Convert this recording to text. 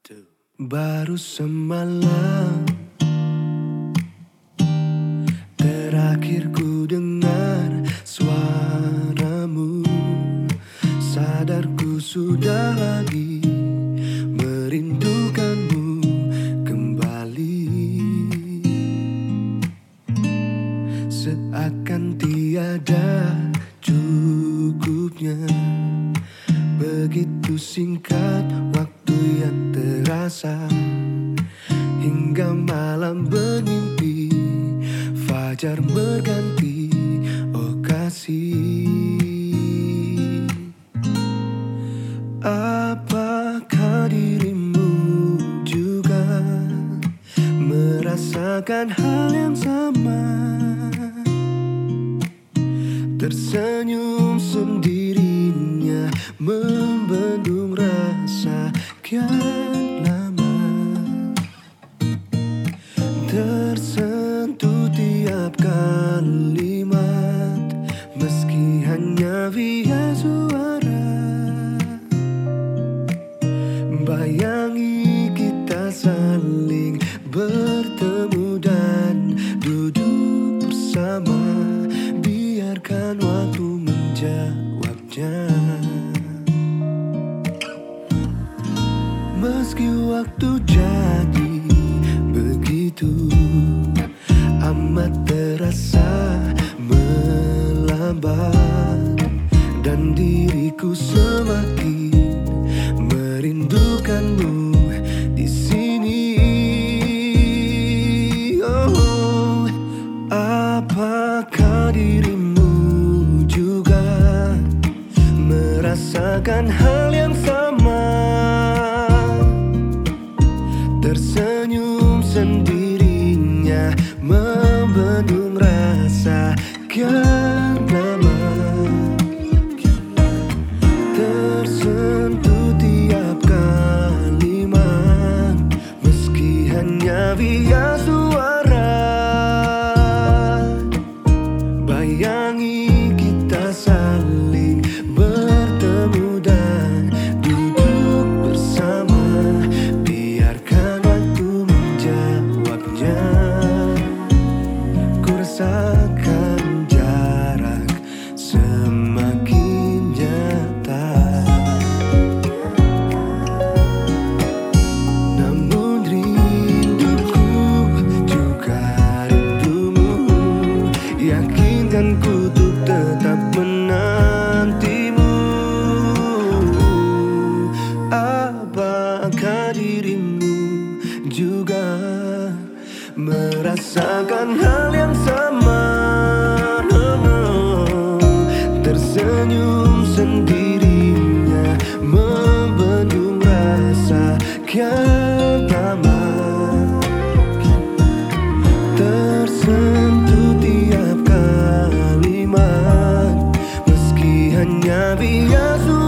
two. Baru semalam terakhir ku dengar suaramu, sadarku sudah lagi merindukanmu kembali. Seakan tiada cukupnya, begitu singkat waktu yang terasa, hingga malam bermimpi, fajar berganti, oh kasih. Apakah dirimu juga merasakan hal yang sama? Tersenyum sendirinya, membendung rasa kian lama. Tersentuh tiap kalimat, meski hanya via suara. Bayangi kita saling bertemu dan duduk bersama, biarkan waktu menjawabnya. Meski waktu jadi begitu amat terasa melambat, dan diriku semakin merindukanmu di sini. Oh, apakah dirimu juga merasakan hal yang sama? Tersenyum sendirinya, membendung rasa kian lama. Tersentuh tiap kalimat, meski hanya via suara. Bayangi kita saling bertemu dan duduk bersama, biarkan waktu menjawabnya. Ku rasakan jarak semakin nyata, namun rinduku juga rindumu. Yakinkan ku untuk tetap menantimu. Apakah dirimu juga merasakan hal yang sama? Tersenyum sendirinya, membendung rasa kian lama. Tersentuh tiap kalimat, meski hanya via suara.